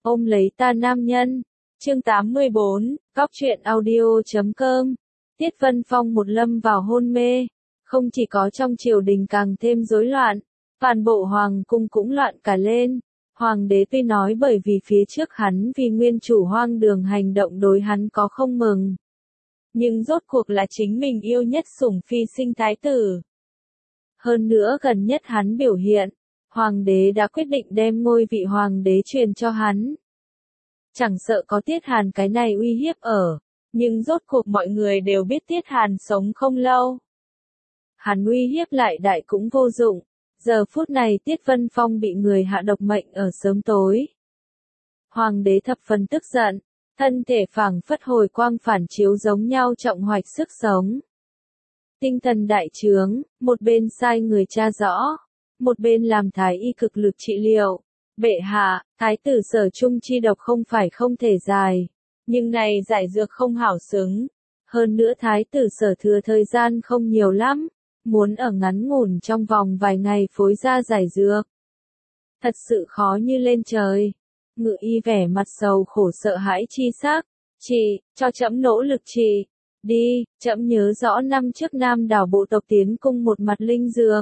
Ôm lấy ta nam nhân. Chương 84, Cóc truyện audio.com. Tiết Vân Phong một lâm vào hôn mê. Không chỉ có trong triều đình càng thêm rối loạn, toàn bộ hoàng cung cũng loạn cả lên. Hoàng đế tuy nói bởi vì phía trước hắn vì nguyên chủ hoang đường hành động đối hắn có không mừng. Nhưng rốt cuộc là chính mình yêu nhất sủng phi sinh thái tử. Hơn nữa gần nhất hắn biểu hiện, hoàng đế đã quyết định đem ngôi vị hoàng đế truyền cho hắn. Chẳng sợ có Tiết Hàn cái này uy hiếp ở, nhưng rốt cuộc mọi người đều biết Tiết Hàn sống không lâu. Hắn uy hiếp lại đại cũng vô dụng, giờ phút này Tiết Vân Phong bị người hạ độc mệnh ở sớm tối. Hoàng đế thập phần tức giận, thân thể phảng phất hồi quang phản chiếu giống nhau trọng hoạch sức sống. Tinh thần đại trướng, một bên sai người tra rõ, một bên làm thái y cực lực trị liệu. Bệ hạ, thái tử Sở Trung chi độc không phải không thể giải, nhưng này giải dược không hảo xứng. Hơn nữa thái tử Sở thừa thời gian không nhiều lắm, muốn ở ngắn ngủn trong vòng vài ngày phối ra giải dược. Thật sự khó như lên trời. Ngự y vẻ mặt sầu khổ sợ hãi chi sắc. Chị, cho trẫm nỗ lực chị. Đi, trẫm nhớ rõ năm trước Nam đảo bộ tộc tiến cung một mặt linh dược.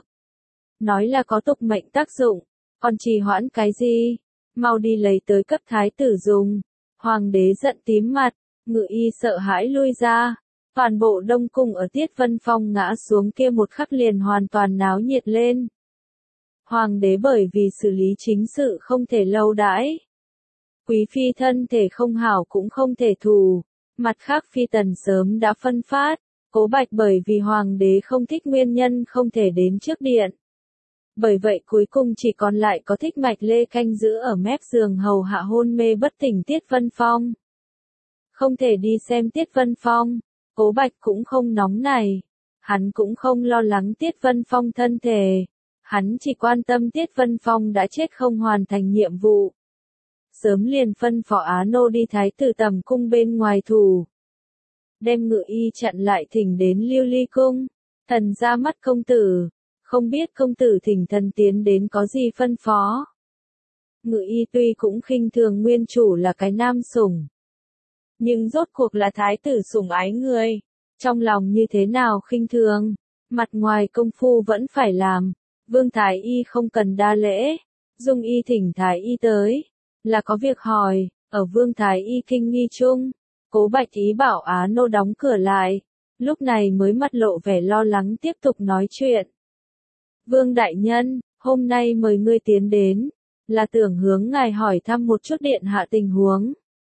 Nói là có tục mệnh tác dụng, còn trì hoãn cái gì? Mau đi lấy tới cấp thái tử dùng. Hoàng đế giận tím mặt, ngự y sợ hãi lui ra. Toàn bộ đông cung ở Tiết Vân Phong ngã xuống kia một khắc liền hoàn toàn náo nhiệt lên. Hoàng đế bởi vì xử lý chính sự không thể lâu đãi. Quý phi thân thể không hảo cũng không thể thù. Mặt khác phi tần sớm đã phân phát. Cố Bạch bởi vì hoàng đế không thích nguyên nhân không thể đến trước điện. Bởi vậy cuối cùng chỉ còn lại có Thích Mạch Lê canh giữ ở mép giường hầu hạ hôn mê bất tỉnh Tiết Vân Phong. Không thể đi xem Tiết Vân Phong, Cố Bạch cũng không nóng này. Hắn cũng không lo lắng Tiết Vân Phong thân thể. Hắn chỉ quan tâm Tiết Vân Phong đã chết không hoàn thành nhiệm vụ. Sớm liền phân phó Á Nô đi thái tử tầm cung bên ngoài thủ. Đem ngự y chặn lại thỉnh đến Lưu Ly cung. Thần ra mắt công tử. Không biết công tử thỉnh thần tiến đến có gì phân phó. Ngự y tuy cũng khinh thường nguyên chủ là cái nam sủng. Nhưng rốt cuộc là thái tử sủng ái người. Trong lòng như thế nào khinh thường. Mặt ngoài công phu vẫn phải làm. Vương thái y không cần đa lễ. Dung y thỉnh thái y tới. Là có việc hỏi. Ở vương thái y kinh nghi chung. Cố Bạch ý bảo Á Nô đóng cửa lại. Lúc này mới mặt lộ vẻ lo lắng tiếp tục nói chuyện. Vương đại nhân, hôm nay mời ngươi tiến đến, là tưởng hướng ngài hỏi thăm một chút điện hạ tình huống.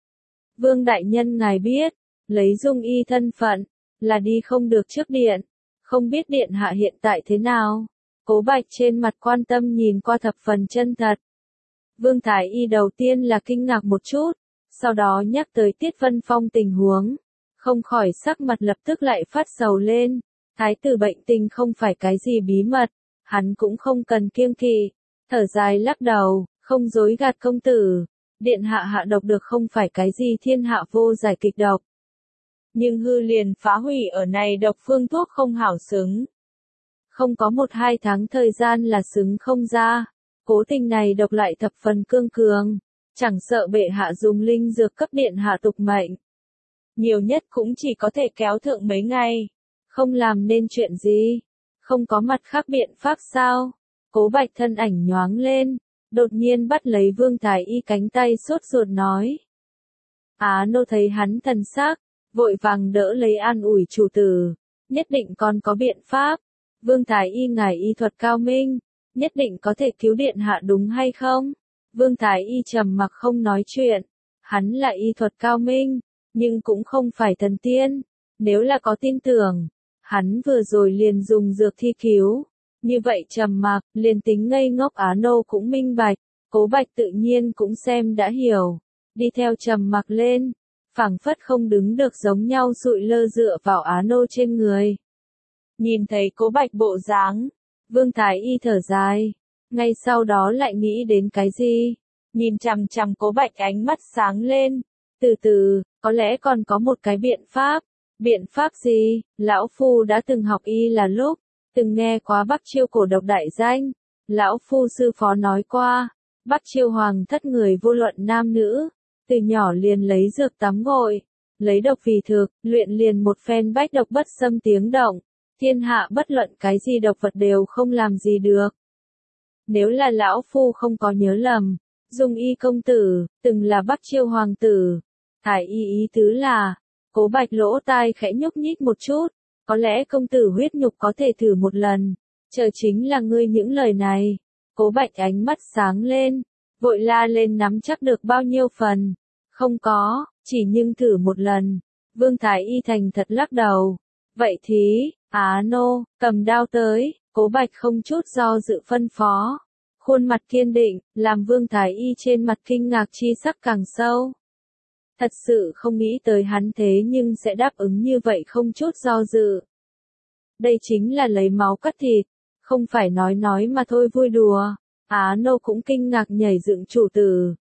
Vương đại nhân ngài biết, lấy Dung y thân phận, là đi không được trước điện, không biết điện hạ hiện tại thế nào. Cố Bạch trên mặt quan tâm nhìn qua thập phần chân thật. Vương thái y đầu tiên là kinh ngạc một chút, sau đó nhắc tới Tiết Vân Phong tình huống, không khỏi sắc mặt lập tức lại phát sầu lên. Thái tử bệnh tình không phải cái gì bí mật. Hắn cũng không cần kiêng kỵ, thở dài lắc đầu, không dối gạt công tử. Điện hạ hạ độc được không phải cái gì thiên hạ vô giải kịch độc. Nhưng hư liền phá hủy ở này độc phương thuốc không hảo xứng. Không có 1-2 tháng thời gian là xứng không ra. Cố tình này độc lại thập phần cương cường. Chẳng sợ bệ hạ dùng linh dược cấp điện hạ tục mệnh. Nhiều nhất cũng chỉ có thể kéo thượng mấy ngày. Không làm nên chuyện gì. Không có mặt khác biện pháp sao? Cố Bạch thân ảnh nhoáng lên, đột nhiên bắt lấy Vương thái y cánh tay sốt ruột nói. Á Nô thấy hắn thần sắc, vội vàng đỡ lấy an ủi chủ tử, nhất định còn có biện pháp. Vương thái y ngài y thuật cao minh, nhất định có thể cứu điện hạ đúng hay không? Vương thái y trầm mặc không nói chuyện, hắn là y thuật cao minh, nhưng cũng không phải thần tiên, nếu là có tin tưởng. Hắn vừa rồi liền dùng dược thi cứu. Như vậy trầm mặc, liền tính ngây ngốc Á Nô cũng minh bạch. Cố Bạch tự nhiên cũng xem đã hiểu. Đi theo trầm mặc lên. Phảng phất không đứng được giống nhau sụi lơ dựa vào Á Nô trên người. Nhìn thấy Cố Bạch bộ dáng. Vương thái y thở dài. Ngay sau đó lại nghĩ đến cái gì. Nhìn chằm chằm Cố Bạch ánh mắt sáng lên. Từ từ, có lẽ còn có một cái biện pháp. Biện pháp gì? Lão Phu đã từng học y là lúc, từng nghe quá Bắc Chiêu cổ độc đại danh. Lão Phu sư phó nói qua, Bắc Chiêu Hoàng thất người vô luận nam nữ, từ nhỏ liền lấy dược tắm gội, lấy độc vì thực, luyện liền một phen bách độc bất xâm tiếng động, thiên hạ bất luận cái gì độc vật đều không làm gì được. Nếu là lão phu không có nhớ lầm, Dung Y công tử, từng là Bắc Chiêu hoàng tử. Thái y ý tứ là, Cố Bạch lỗ tai khẽ nhúc nhích một chút, có lẽ công tử huyết nhục có thể thử một lần, chờ chính là ngươi những lời này. Cố Bạch ánh mắt sáng lên, vội la lên nắm chắc được bao nhiêu phần. Không có, chỉ nhưng thử một lần. Vương Thái y thành thật lắc đầu. Vậy thì, nô, cầm đao tới, Cố Bạch không chút do dự phân phó. Khuôn mặt kiên định, làm Vương Thái y trên mặt kinh ngạc chi sắc càng sâu. Thật sự không nghĩ tới hắn thế nhưng sẽ đáp ứng như vậy không chút do dự. Đây chính là lấy máu cắt thịt, không phải nói mà thôi vui đùa. Nô cũng kinh ngạc nhảy dựng chủ tử.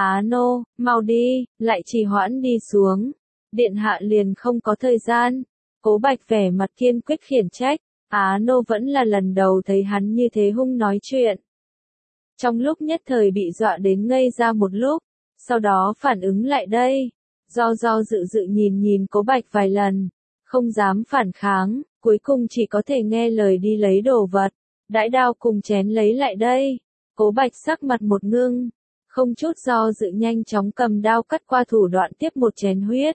Nô, mau đi, lại trì hoãn đi xuống. Điện hạ liền không có thời gian. Cố Bạch vẻ mặt kiên quyết khiển trách. Nô vẫn là lần đầu thấy hắn như thế hung nói chuyện. Trong lúc nhất thời bị dọa đến ngây ra một lúc, sau đó phản ứng lại đây. Do dự nhìn Cố Bạch vài lần, không dám phản kháng, cuối cùng chỉ có thể nghe lời đi lấy đồ vật. Đãi đao cùng chén lấy lại đây. Cố Bạch sắc mặt một ngưng, không chút do dự nhanh chóng cầm đao cắt qua thủ đoạn tiếp một chén huyết.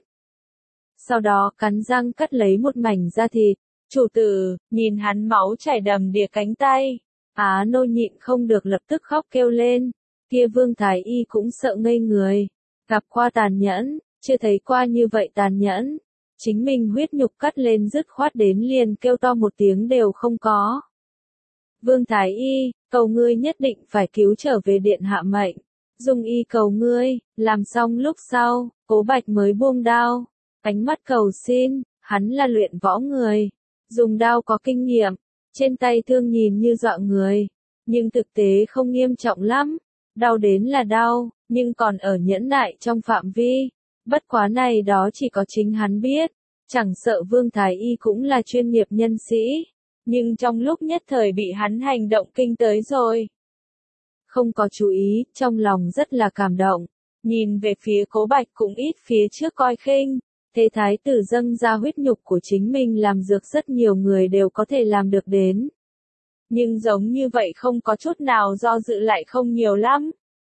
Sau đó cắn răng cắt lấy một mảnh da thịt. Chủ tử, nhìn hắn máu chảy đầm đìa cánh tay. Nô nhịn không được lập tức khóc kêu lên. Kia Vương Thái y cũng sợ ngây người. Gặp qua tàn nhẫn, chưa thấy qua như vậy tàn nhẫn. Chính mình huyết nhục cắt lên dứt khoát đến liền kêu to một tiếng đều không có. Vương Thái y, cầu ngươi nhất định phải cứu trở về điện hạ mệnh. Dung y cầu ngươi, làm xong lúc sau, Cố Bạch mới buông đao. Ánh mắt cầu xin, hắn là luyện võ người. Dùng đao có kinh nghiệm, trên tay thương nhìn như dọa người. Nhưng thực tế không nghiêm trọng lắm. Đau đến là đau, nhưng còn ở nhẫn nại trong phạm vi. Bất quá này đó chỉ có chính hắn biết. Chẳng sợ Vương Thái y cũng là chuyên nghiệp nhân sĩ. Nhưng trong lúc nhất thời bị hắn hành động kinh tới rồi. Không có chú ý, trong lòng rất là cảm động. Nhìn về phía Cố Bạch cũng ít phía trước coi khinh. Thế thái tử dâng ra huyết nhục của chính mình làm dược rất nhiều người đều có thể làm được đến. Nhưng giống như vậy không có chút nào do dự lại không nhiều lắm.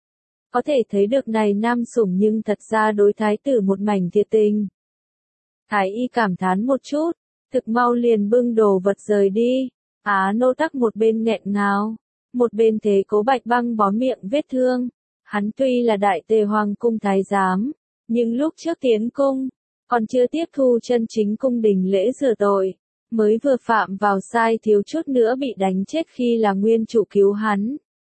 Có thể thấy được này nam sủng nhưng thật ra đối thái tử một mảnh thiệt tình. Thái y cảm thán một chút, thực mau liền bưng đồ vật rời đi. Nô tắc một bên nghẹn ngào, một bên thế Cố Bạch băng bó miệng vết thương. Hắn tuy là đại tề hoàng cung thái giám, nhưng lúc trước tiến cung, còn chưa tiếp thu chân chính cung đình lễ rửa tội, mới vừa phạm vào sai thiếu chút nữa bị đánh chết khi là nguyên chủ cứu hắn.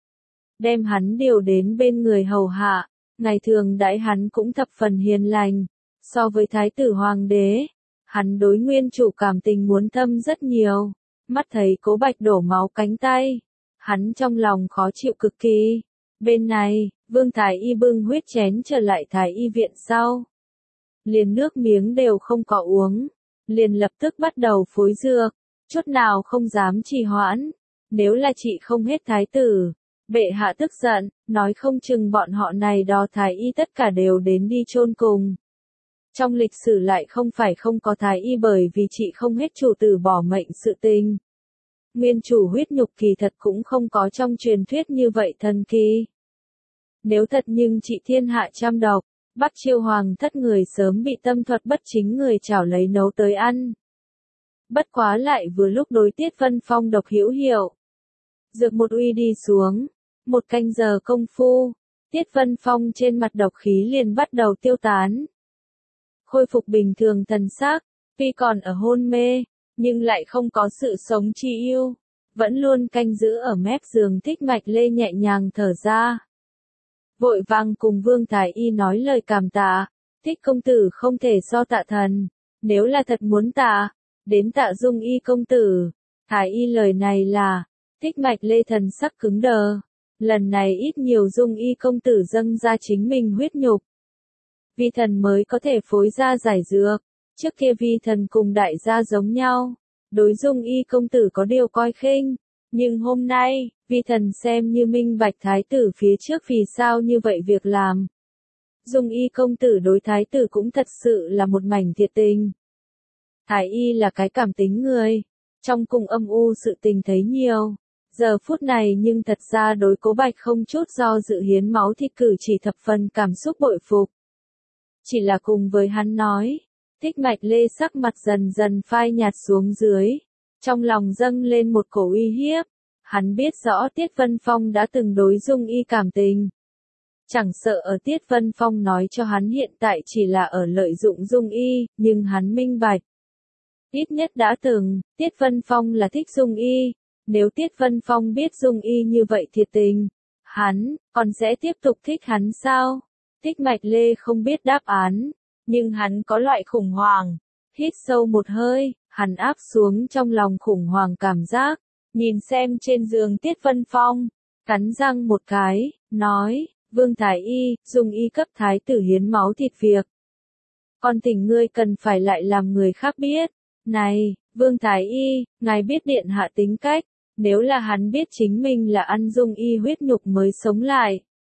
Đem hắn điều đến bên người hầu hạ, ngày thường đãi hắn cũng thập phần hiền lành. So với thái tử hoàng đế, hắn đối nguyên chủ cảm tình muốn thâm rất nhiều. Mắt thấy Cố Bạch đổ máu cánh tay, hắn trong lòng khó chịu cực kỳ. Bên này, Vương Thái y bưng huyết chén trở lại Thái y viện sau. Liền nước miếng đều không có uống, liền lập tức bắt đầu phối dược, chút nào không dám trì hoãn. Nếu là chị không hết thái tử, bệ hạ tức giận, nói không chừng bọn họ này đó thái y tất cả đều đến đi chôn cùng. Trong lịch sử lại không phải không có thái y bởi vì chị không hết chủ tử bỏ mệnh sự tình. Nguyên chủ huyết nhục kỳ thật cũng không có trong truyền thuyết như vậy thần kỳ. Nếu thật nhưng chị thiên hạ trăm độc, Bắc Chiêu hoàng thất người sớm bị tâm thuật bất chính người chảo lấy nấu tới ăn. Bất quá lại vừa lúc đối Tiết Vân Phong độc hữu hiệu. Dược một uy đi xuống, một canh giờ công phu, Tiết Vân Phong trên mặt độc khí liền bắt đầu tiêu tán. Khôi phục bình thường thần xác, tuy còn ở hôn mê, nhưng lại không có sự sống chi yêu, vẫn luôn canh giữ ở mép giường Thích Mạch Lê nhẹ nhàng thở ra. Vội vàng cùng Vương Thái y nói lời cảm tạ, Thích công tử không thể so tạ thần, nếu là thật muốn tạ, đến tạ Dung y công tử. Thái y lời này là, Thích Mạch Lê thần sắc cứng đờ, lần này ít nhiều Dung y công tử dâng ra chính mình huyết nhục. Vi thần mới có thể phối ra giải dược, trước kia vi thần cùng đại gia giống nhau, đối Dung y công tử có điều coi khinh, nhưng hôm nay, Vi thần xem như minh bạch thái tử phía trước vì sao như vậy việc làm. Dung Y công tử đối thái tử cũng thật sự là một mảnh thiệt tình. Thái y là cái cảm tính người, trong cung âm u sự tình thấy nhiều. Giờ phút này nhưng thật ra đối Cố Bạch không chút do dự hiến máu thì cử chỉ thập phần cảm xúc bội phục. Chỉ là cùng với hắn nói, Thích Mạch Lê sắc mặt dần dần phai nhạt xuống dưới, trong lòng dâng lên một cổ uy hiếp. Hắn biết rõ Tiết Vân Phong đã từng đối Dung Y cảm tình. Chẳng sợ ở Tiết Vân Phong nói cho hắn hiện tại chỉ là ở lợi dụng Dung Y, nhưng hắn minh bạch. Ít nhất đã từng, Tiết Vân Phong là thích Dung Y. Nếu Tiết Vân Phong biết Dung Y như vậy thiệt tình, hắn, còn sẽ tiếp tục thích hắn sao? Thích Mạch Lê không biết đáp án, nhưng hắn có loại khủng hoảng. Hít sâu một hơi, hắn áp xuống trong lòng khủng hoảng cảm giác, nhìn xem trên giường Tiết Vân Phong, cắn răng một cái, nói, Vương Thái Y, Dung Y cấp thái tử hiến máu thịt việc. Con tình ngươi cần phải lại làm người khác biết. Này, Vương Thái Y, ngài biết điện hạ tính cách, nếu là hắn biết chính mình là ăn Dung Y huyết nhục mới sống lại,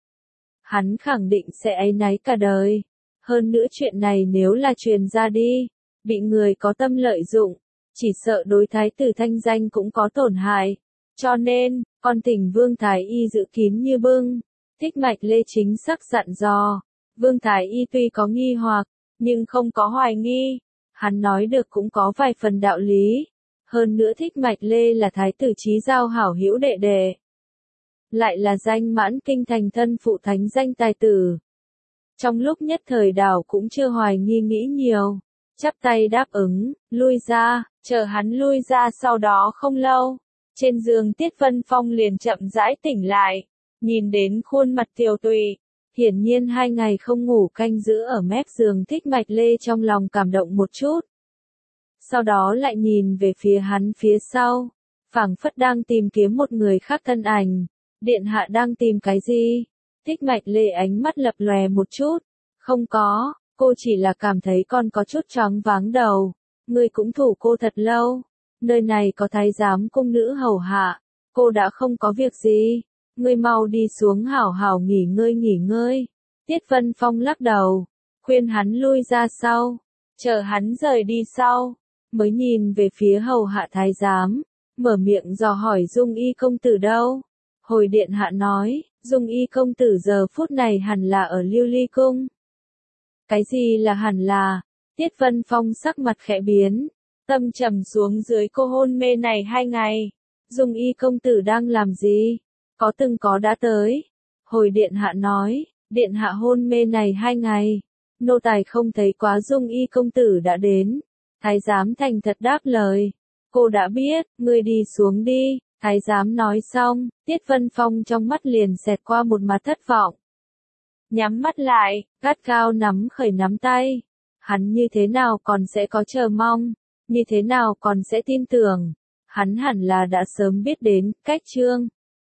hắn khẳng định sẽ áy náy cả đời. Hơn nữa chuyện này nếu là truyền ra đi, bị người có tâm lợi dụng, chỉ sợ đối thái tử thanh danh cũng có tổn hại. Cho nên, con thỉnh Vương Thái Y giữ kín như bưng. Thích Mạch Lê chính xác dặn dò. Vương Thái Y tuy có nghi hoặc, nhưng không có hoài nghi. Hắn nói được cũng có vài phần đạo lý. Hơn nữa Thích Mạch Lê là thái tử chí giao hảo hữu đệ đệ. Lại là danh mãn kinh thành thân phụ thánh danh tài tử. Trong lúc nhất thời đảo cũng chưa hoài nghi nghĩ nhiều. Chắp tay đáp ứng, lui ra, chờ hắn lui ra sau đó không lâu. Trên giường Tiết Vân Phong liền chậm rãi tỉnh lại. Nhìn đến khuôn mặt tiều tụy. Hiển nhiên 2 ngày không ngủ canh giữ ở mép giường Thích Mạch Lê trong lòng cảm động một chút. Sau đó lại nhìn về phía hắn phía sau. Phảng phất đang tìm kiếm một người khác thân ảnh. Điện hạ đang tìm cái gì? Thích Mạch Lê ánh mắt lập lòe một chút. Không có, cô chỉ là cảm thấy con có chút choáng váng đầu. Ngươi cũng thủ cô thật lâu. Nơi này có thái giám cung nữ hầu hạ. Cô đã không có việc gì. Ngươi mau đi xuống hảo hảo nghỉ ngơi. Tiết Vân Phong lắc đầu. Khuyên hắn lui ra sau. Chờ hắn rời đi sau. Mới nhìn về phía hầu hạ thái giám. Mở miệng dò hỏi Dung Y công tử đâu. Hồi điện hạ nói, Dung Y công tử giờ phút này hẳn là ở Lưu Ly cung. Cái gì là hẳn là? Tiết Vân Phong sắc mặt khẽ biến. Tâm trầm xuống dưới cô hôn mê này 2 ngày. Dung Y công tử đang làm gì? Có đã tới. Hồi điện hạ nói, điện hạ hôn mê này 2 ngày. Nô tài không thấy quá Dung Y công tử đã đến. Thái giám thành thật đáp lời. Cô đã biết, ngươi đi xuống đi. Thái giám nói xong, Tiết Vân Phong trong mắt liền xẹt qua một mặt thất vọng. Nhắm mắt lại, gắt gao nắm khởi nắm tay. Hắn như thế nào còn sẽ có chờ mong, như thế nào còn sẽ tin tưởng. Hắn hẳn là đã sớm biết đến, cách Trương